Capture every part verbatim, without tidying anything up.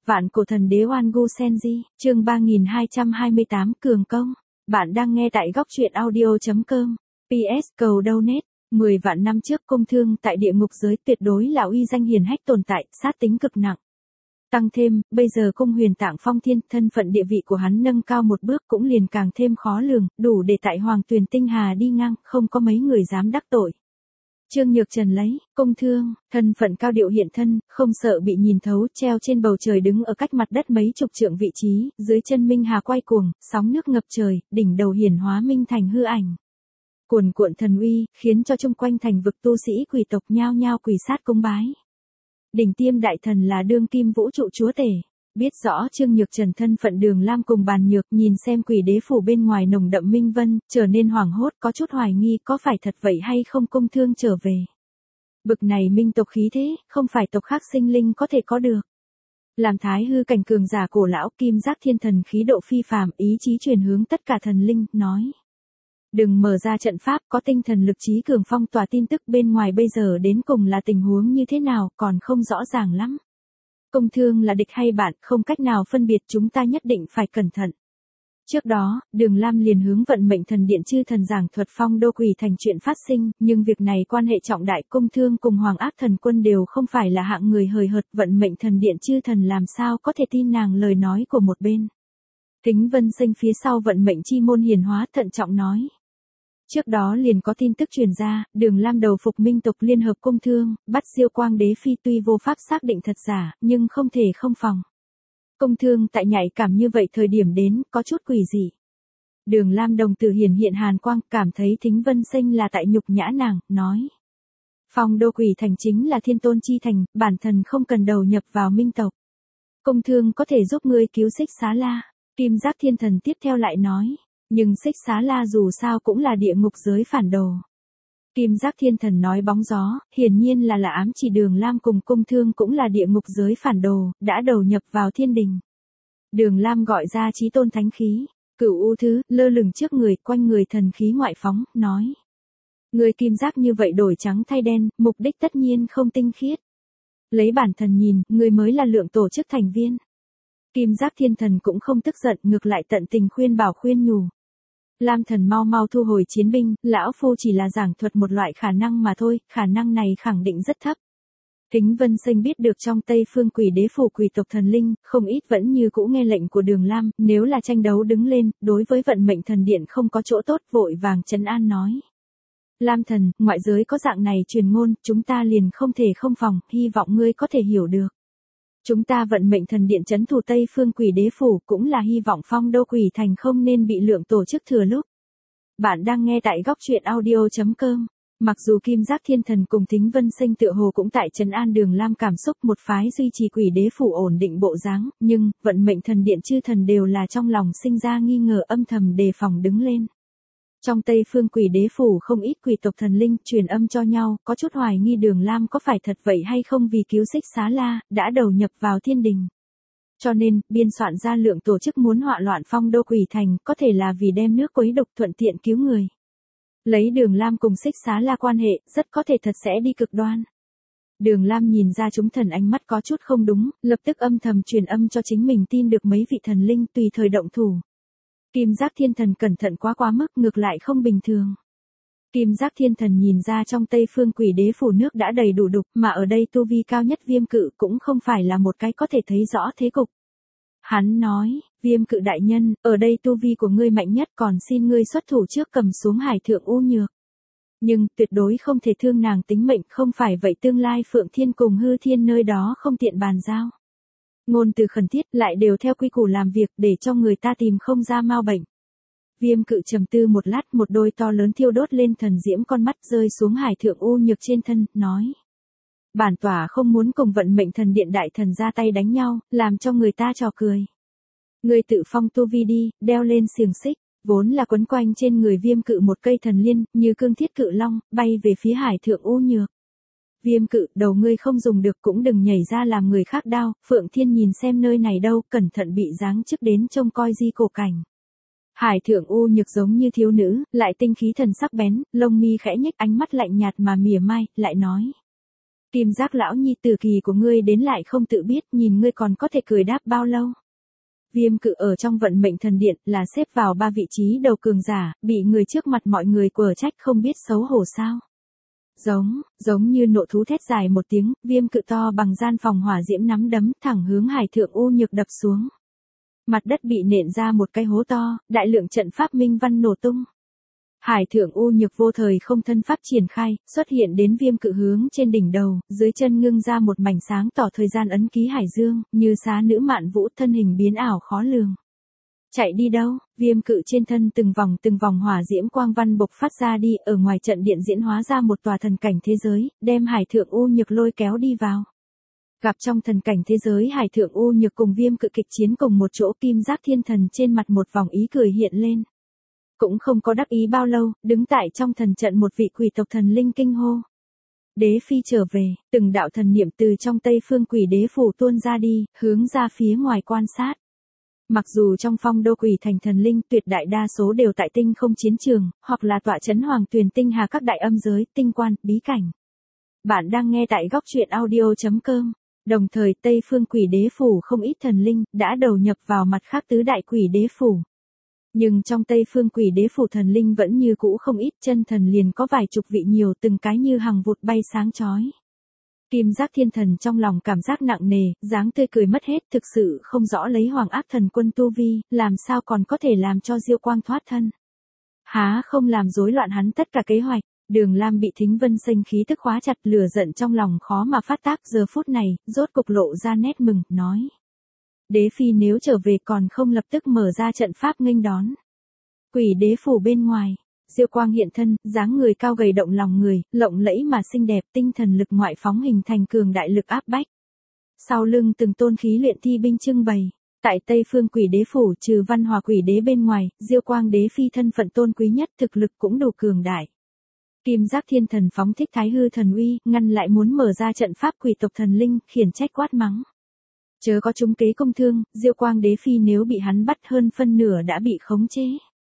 Vạn cổ thần đế Oan Gu Senji, chương ba nghìn hai trăm hai mươi tám Cường Công. Bạn đang nghe tại góc truyện audio chấm com. pê ét cầu donate. mười vạn năm trước Công Thương tại địa ngục giới tuyệt đối là uy danh hiển hách tồn tại, sát tính cực nặng. Tăng thêm, bây giờ Cung Huyền Tạng Phong Thiên, thân phận địa vị của hắn nâng cao một bước cũng liền càng thêm khó lường, đủ để tại Hoàng Tuyền Tinh Hà đi ngang, không có mấy người dám đắc tội. Trương Nhược Trần lấy, Công Thương, thân phận cao điệu hiện thân, không sợ bị nhìn thấu, treo trên bầu trời đứng ở cách mặt đất mấy chục trượng vị trí, dưới chân Minh Hà quay cuồng, sóng nước ngập trời, đỉnh đầu hiển hóa Minh Thành hư ảnh. Cuồn cuộn thần uy, khiến cho chung quanh thành vực tu sĩ quỷ tộc nhao nhao quỳ sát cung bái. Đỉnh tiêm đại thần là đương kim vũ trụ chúa tể. Biết rõ Trương Nhược Trần thân phận Đường Lam cùng bàn nhược, nhìn xem quỷ đế phủ bên ngoài nồng đậm minh vân, trở nên hoảng hốt, có chút hoài nghi có phải thật vậy hay không Công Thương trở về. Bực này minh tộc khí thế, không phải tộc khác sinh linh có thể có được. Làm thái hư cảnh cường giả cổ lão, kim giác thiên thần khí độ phi phàm, ý chí truyền hướng tất cả thần linh, nói. Đừng mở ra trận pháp, có tinh thần lực trí cường phong tỏa tin tức bên ngoài bây giờ đến cùng là tình huống như thế nào, còn không rõ ràng lắm. Công Thương là địch hay bạn, không cách nào phân biệt, chúng ta nhất định phải cẩn thận. Trước đó, Đường Lam liền hướng vận mệnh thần điện chư thần giảng thuật Phong Đô Quỷ Thành chuyện phát sinh, nhưng việc này quan hệ trọng đại, Công Thương cùng Hoàng Ác Thần Quân đều không phải là hạng người hời hợt, vận mệnh thần điện chư thần làm sao có thể tin nàng lời nói của một bên. Kính Vân Sinh phía sau vận mệnh chi môn hiền hóa thận trọng nói. Trước đó liền có tin tức truyền ra, Đường Lam đầu phục minh tộc liên hợp Công Thương, bắt Diêu Quang Đế Phi, tuy vô pháp xác định thật giả, nhưng không thể không phòng. Công Thương tại nhạy cảm như vậy thời điểm đến, có chút quỷ dị. Đường Lam đồng tử hiển hiện hàn quang, cảm thấy Thính Vân Sinh là tại nhục nhã nàng, nói. Phong Đô Quỷ Thành chính là thiên tôn chi thành, bản thân không cần đầu nhập vào minh tộc. Công Thương có thể giúp ngươi cứu Xích Xá La. Kim Giác Thiên Thần tiếp theo lại nói. Nhưng Xích Xá La dù sao cũng là địa ngục giới phản đồ. Kim Giác Thiên Thần nói bóng gió, hiển nhiên là là ám chỉ Đường Lam cùng Công Thương cũng là địa ngục giới phản đồ, đã đầu nhập vào thiên đình. Đường Lam gọi ra chí tôn thánh khí, Cửu U Thứ, lơ lửng trước người, quanh người thần khí ngoại phóng, nói. Người Kim Giác như vậy đổi trắng thay đen, mục đích tất nhiên không tinh khiết. Lấy bản thân nhìn, người mới là lượng tổ chức thành viên. Kim Giác Thiên Thần cũng không tức giận, ngược lại tận tình khuyên bảo khuyên nhủ. Lam Thần mau mau thu hồi chiến binh, lão phu chỉ là giảng thuật một loại khả năng mà thôi, khả năng này khẳng định rất thấp. Kính Vân Sinh biết được trong Tây Phương quỷ đế phủ quỷ tộc thần linh, không ít vẫn như cũ nghe lệnh của Đường Lam, nếu là tranh đấu đứng lên, đối với vận mệnh thần điện không có chỗ tốt, vội vàng trấn an nói. Lam Thần, ngoại giới có dạng này truyền ngôn, chúng ta liền không thể không phòng, hy vọng ngươi có thể hiểu được. Chúng ta vận mệnh thần điện trấn thủ Tây Phương quỷ đế phủ cũng là hy vọng Phong Đô Quỷ Thành không nên bị lượng tổ chức thừa lúc. Bạn đang nghe tại góc truyện audio chấm com. Mặc dù Kim Giác Thiên Thần cùng Thính Vân Sinh tựa hồ cũng tại trấn an Đường Lam cảm xúc một phái duy trì quỷ đế phủ ổn định bộ dáng, nhưng vận mệnh thần điện chư thần đều là trong lòng sinh ra nghi ngờ, âm thầm đề phòng đứng lên. Trong Tây Phương quỷ đế phủ không ít quỷ tộc thần linh truyền âm cho nhau, có chút hoài nghi Đường Lam có phải thật vậy hay không vì cứu Xích Xá La, đã đầu nhập vào thiên đình. Cho nên, biên soạn ra lượng tổ chức muốn họa loạn Phong Đô Quỷ Thành, có thể là vì đem nước quấy độc thuận tiện cứu người. Lấy Đường Lam cùng Xích Xá La quan hệ, rất có thể thật sẽ đi cực đoan. Đường Lam nhìn ra chúng thần ánh mắt có chút không đúng, lập tức âm thầm truyền âm cho chính mình tin được mấy vị thần linh tùy thời động thủ. Kim Giác Thiên Thần cẩn thận quá quá mức, ngược lại không bình thường. Kim Giác Thiên Thần nhìn ra trong Tây Phương quỷ đế phủ nước đã đầy đủ đục, mà ở đây tu vi cao nhất Viêm Cự cũng không phải là một cái có thể thấy rõ thế cục. Hắn nói, Viêm Cự đại nhân, ở đây tu vi của ngươi mạnh nhất, còn xin ngươi xuất thủ trước cầm xuống Hải Thượng U Nhược. Nhưng, tuyệt đối không thể thương nàng tính mệnh, không phải vậy tương lai Phượng Thiên cùng Hư Thiên nơi đó không tiện bàn giao. Ngôn từ khẩn thiết, lại đều theo quy củ làm việc, để cho người ta tìm không ra mau bệnh. Viêm Cự trầm tư một lát, một đôi to lớn thiêu đốt lên thần diễm con mắt rơi xuống Hải Thượng U Nhược trên thân, nói. Bản tỏa không muốn cùng vận mệnh thần điện đại thần ra tay đánh nhau, làm cho người ta trò cười. Người tự phong tu vi đi, đeo lên xiềng xích, vốn là quấn quanh trên người Viêm Cự một cây thần liên, như cương thiết cự long, bay về phía Hải Thượng U Nhược. Viêm Cự, đầu ngươi không dùng được cũng đừng nhảy ra làm người khác đau, Phượng Thiên nhìn xem nơi này đâu, cẩn thận bị giáng chức đến trông coi di cổ cảnh. Hải Thượng U Nhược giống như thiếu nữ, lại tinh khí thần sắc bén, lông mi khẽ nhếch, ánh mắt lạnh nhạt mà mỉa mai, lại nói. Kim Giác lão nhi từ kỳ của ngươi đến lại không tự biết, nhìn ngươi còn có thể cười đáp bao lâu. Viêm Cự ở trong vận mệnh thần điện là xếp vào ba vị trí đầu cường giả, bị người trước mặt mọi người quở trách không biết xấu hổ sao. Giống, giống như nộ thú thét dài một tiếng, Viêm Cự to bằng gian phòng hỏa diễm nắm đấm thẳng hướng Hải Thượng U Nhược đập xuống. Mặt đất bị nện ra một cái hố to, đại lượng trận pháp minh văn nổ tung. Hải Thượng U Nhược vô thời không thân pháp triển khai, xuất hiện đến Viêm Cự hướng trên đỉnh đầu, dưới chân ngưng ra một mảnh sáng tỏ thời gian ấn ký hải dương, như xá nữ mạn vũ thân hình biến ảo khó lường. Chạy đi đâu? Viêm Cự trên thân từng vòng từng vòng hỏa diễm quang văn bộc phát ra đi, ở ngoài trận điện diễn hóa ra một tòa thần cảnh thế giới, đem Hải Thượng U Nhược lôi kéo đi vào. Gặp trong thần cảnh thế giới Hải Thượng U Nhược cùng Viêm Cự kịch chiến cùng một chỗ, Kim Giác Thiên Thần trên mặt một vòng ý cười hiện lên. Cũng không có đắc ý bao lâu, đứng tại trong thần trận một vị quỷ tộc thần linh kinh hô. Đế phi trở về, từng đạo thần niệm từ trong Tây Phương Quỷ Đế phủ tuôn ra đi, hướng ra phía ngoài quan sát. Mặc dù trong Phong Đô Quỷ thành thần linh tuyệt đại đa số đều tại tinh không chiến trường, hoặc là tọa trấn Hoàng Tuyền Tinh Hà các đại âm giới, tinh quan, bí cảnh. Bạn đang nghe tại góc truyện audio chấm com. Đồng thời Tây Phương Quỷ Đế phủ không ít thần linh đã đầu nhập vào mặt khác tứ đại quỷ đế phủ. Nhưng trong Tây Phương Quỷ Đế phủ thần linh vẫn như cũ không ít, chân thần liền có vài chục vị nhiều, từng cái như hằng vụt bay sáng chói. Kim Giác Thiên Thần trong lòng cảm giác nặng nề, dáng tươi cười mất hết, thực sự không rõ lấy Hoàng Ác Thần Quân tu vi, làm sao còn có thể làm cho Diêu Quang thoát thân. Há không làm rối loạn hắn tất cả kế hoạch. Đường Lam bị Thính Vân Sinh khí tức khóa chặt, lửa giận trong lòng khó mà phát tác, giờ phút này, rốt cục lộ ra nét mừng, nói. Đế phi nếu trở về còn không lập tức mở ra trận pháp nghênh đón. Quỷ đế phủ bên ngoài, Diêu Quang hiện thân, dáng người cao gầy động lòng người, lộng lẫy mà xinh đẹp, tinh thần lực ngoại phóng hình thành cường đại lực áp bách. Sau lưng từng tôn khí luyện thi binh trưng bày. Tại Tây Phương Quỷ Đế phủ trừ Văn Hòa Quỷ Đế bên ngoài, Diêu Quang đế phi thân phận tôn quý nhất, thực lực cũng đủ cường đại. Kim Giác Thiên Thần phóng thích Thái Hư thần uy, ngăn lại muốn mở ra trận pháp quỷ tộc thần linh, khiển trách quát mắng. Chớ có trúng kế công thương, Diêu Quang đế phi nếu bị hắn bắt hơn phân nửa đã bị khống chế.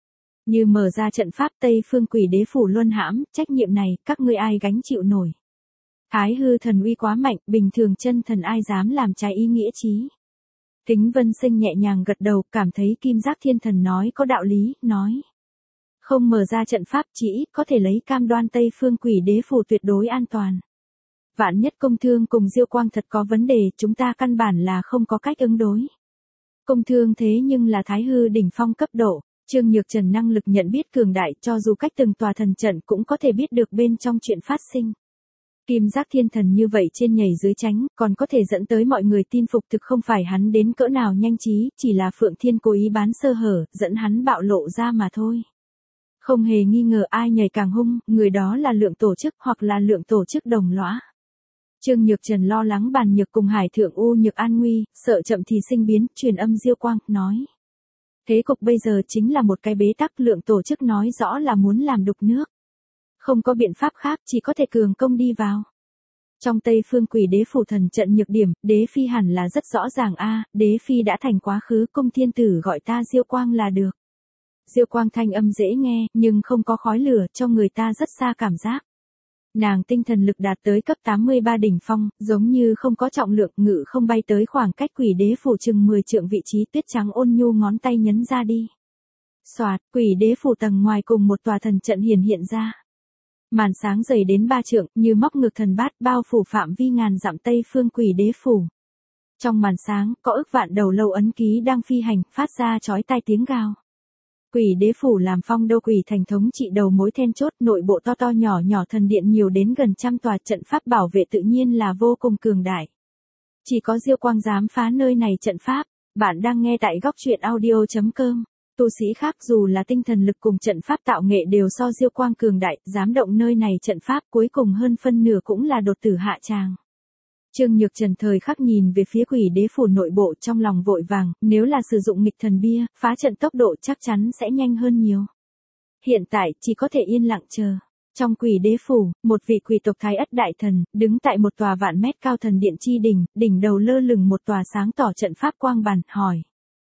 Như mở ra trận pháp Tây Phương Quỷ Đế phủ luân hãm, trách nhiệm này, các ngươi ai gánh chịu nổi. Thái Hư thần uy quá mạnh, bình thường chân thần ai dám làm trái ý nghĩa chí. Thính Vân Sinh nhẹ nhàng gật đầu, cảm thấy Kim Giác Thiên Thần nói có đạo lý, nói. Không mở ra trận pháp chỉ ít có thể lấy cam đoan Tây Phương Quỷ Đế phủ tuyệt đối an toàn. Vạn nhất công thương cùng Diêu Quang thật có vấn đề, chúng ta căn bản là không có cách ứng đối. Công thương thế nhưng là Thái Hư đỉnh phong cấp độ, Trương Nhược Trần năng lực nhận biết cường đại, cho dù cách từng tòa thần trận cũng có thể biết được bên trong chuyện phát sinh. Kim Giác Thiên Thần như vậy trên nhảy dưới tránh, còn có thể dẫn tới mọi người tin phục, thực không phải hắn đến cỡ nào nhanh trí, chỉ là Phượng Thiên cố ý bán sơ hở, dẫn hắn bạo lộ ra mà thôi. Không hề nghi ngờ ai nhảy càng hung, người đó là Lượng tổ chức hoặc là Lượng tổ chức đồng lõa. Trương Nhược Trần lo lắng Bàn Nhược cùng Hải Thượng U Nhược an nguy, sợ chậm thì sinh biến, truyền âm Diêu Quang, nói. Thế cục bây giờ chính là một cái bế tắc, Lượng tổ chức nói rõ là muốn làm đục nước. Không có biện pháp khác, chỉ có thể cường công đi vào. Trong Tây Phương Quỷ Đế phủ thần trận nhược điểm, đế phi hẳn là rất rõ ràng a, đế phi đã thành quá khứ, cung thiên tử gọi ta Diêu Quang là được. Diêu Quang thanh âm dễ nghe, nhưng không có khói lửa, cho người ta rất xa cảm giác. Nàng tinh thần lực đạt tới cấp tám mươi ba đỉnh phong, giống như không có trọng lượng, ngự không bay tới khoảng cách Quỷ Đế phủ chừng mười trượng vị trí, tuyết trắng ôn nhu ngón tay nhấn ra đi. Soạt, Quỷ Đế phủ tầng ngoài cùng một tòa thần trận hiển hiện ra. Màn sáng dày đến ba trượng, như móc ngược thần bát, bao phủ phạm vi ngàn dặm Tây Phương Quỷ Đế phủ. Trong màn sáng, có ức vạn đầu lâu ấn ký đang phi hành, phát ra chói tai tiếng gào. Quỷ Đế phủ làm Phong Đô Quỷ thành thống trị đầu mối then chốt, nội bộ to to nhỏ nhỏ thần điện nhiều đến gần trăm tòa, trận pháp bảo vệ tự nhiên là vô cùng cường đại. Chỉ có Diêu Quang dám phá nơi này trận pháp. Bạn đang nghe tại góc truyện audio chấm com. Tu sĩ khác dù là tinh thần lực cùng trận pháp tạo nghệ đều so Diêu Quang cường đại, dám động nơi này trận pháp, cuối cùng hơn phân nửa cũng là đột tử hạ tràng. Trương Nhược Trần thời khắc nhìn về phía Quỷ Đế phủ nội bộ, trong lòng vội vàng, nếu là sử dụng nghịch thần bia, phá trận tốc độ chắc chắn sẽ nhanh hơn nhiều. Hiện tại, chỉ có thể yên lặng chờ. Trong Quỷ Đế phủ, một vị quỷ tộc Thái Ất đại thần, đứng tại một tòa vạn mét cao thần điện chi đỉnh, đỉnh đầu lơ lửng một tòa sáng tỏ trận pháp quang bàn, hỏi.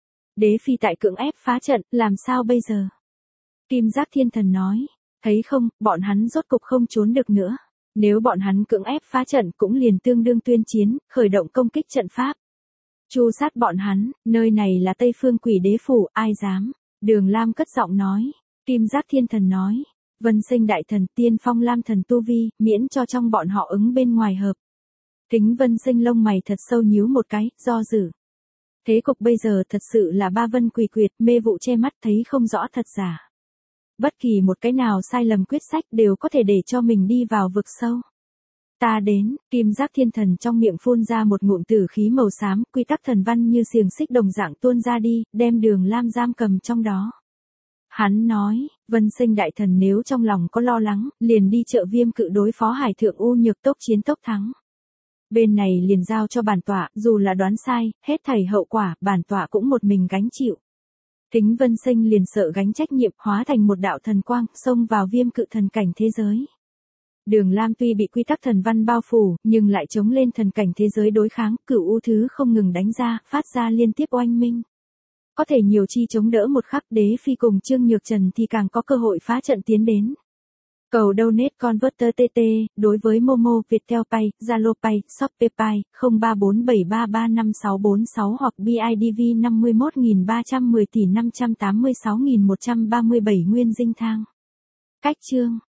Đế phi tại cưỡng ép phá trận, làm sao bây giờ? Kim Giác Thiên Thần nói, thấy không, bọn hắn rốt cục không trốn được nữa. Nếu bọn hắn cưỡng ép phá trận cũng liền tương đương tuyên chiến, khởi động công kích trận pháp. Tru sát bọn hắn, nơi này là Tây Phương Quỷ Đế phủ, ai dám? Đường Lam cất giọng nói. Kim Giác Thiên Thần nói. Vân Sinh Đại Thần, Tiên Phong Lam Thần tu vi, miễn cho trong bọn họ ứng bên ngoài hợp. Kính Vân Sinh lông mày thật sâu nhíu một cái, do dự. Thế cục bây giờ thật sự là ba vân quỳ quyệt, mê vụ che mắt thấy không rõ thật giả. Bất kỳ một cái nào sai lầm quyết sách đều có thể để cho mình đi vào vực sâu. Ta đến, Kim Giác Thiên Thần trong miệng phun ra một ngụm tử khí màu xám, quy tắc thần văn như xiềng xích đồng dạng tuôn ra đi, đem Đường Lam giam cầm trong đó. Hắn nói, Vân Sinh Đại Thần nếu trong lòng có lo lắng, liền đi trợ Viêm Cự đối phó Hải Thượng U Nhược tốc chiến tốc thắng. Bên này liền giao cho bản tọa, dù là đoán sai, hết thảy hậu quả, bản tọa cũng một mình gánh chịu. Kính Vân Sinh liền sợ gánh trách nhiệm, hóa thành một đạo thần quang, xông vào Viêm Cự thần cảnh thế giới. Đường Lam tuy bị quy tắc thần văn bao phủ, nhưng lại chống lên thần cảnh thế giới đối kháng, cửu u thứ không ngừng đánh ra, phát ra liên tiếp oanh minh. Có thể nhiều chi chống đỡ một khắc, Đế Phi cùng Trương Nhược Trần thì càng có cơ hội phá trận tiến đến. Cầu donate converter tê tê, đối với Momo, Viettel Pay, Zalo Pay, Shopee Pay, không ba bốn bảy ba ba năm sáu bốn sáu hoặc bê i đê vê năm mươi mốt nghìn ba trăm mười tỷ năm trăm tám mươi sáu nghìn một trăm ba mươi bảy Nguyên Dinh Thang. Cách chương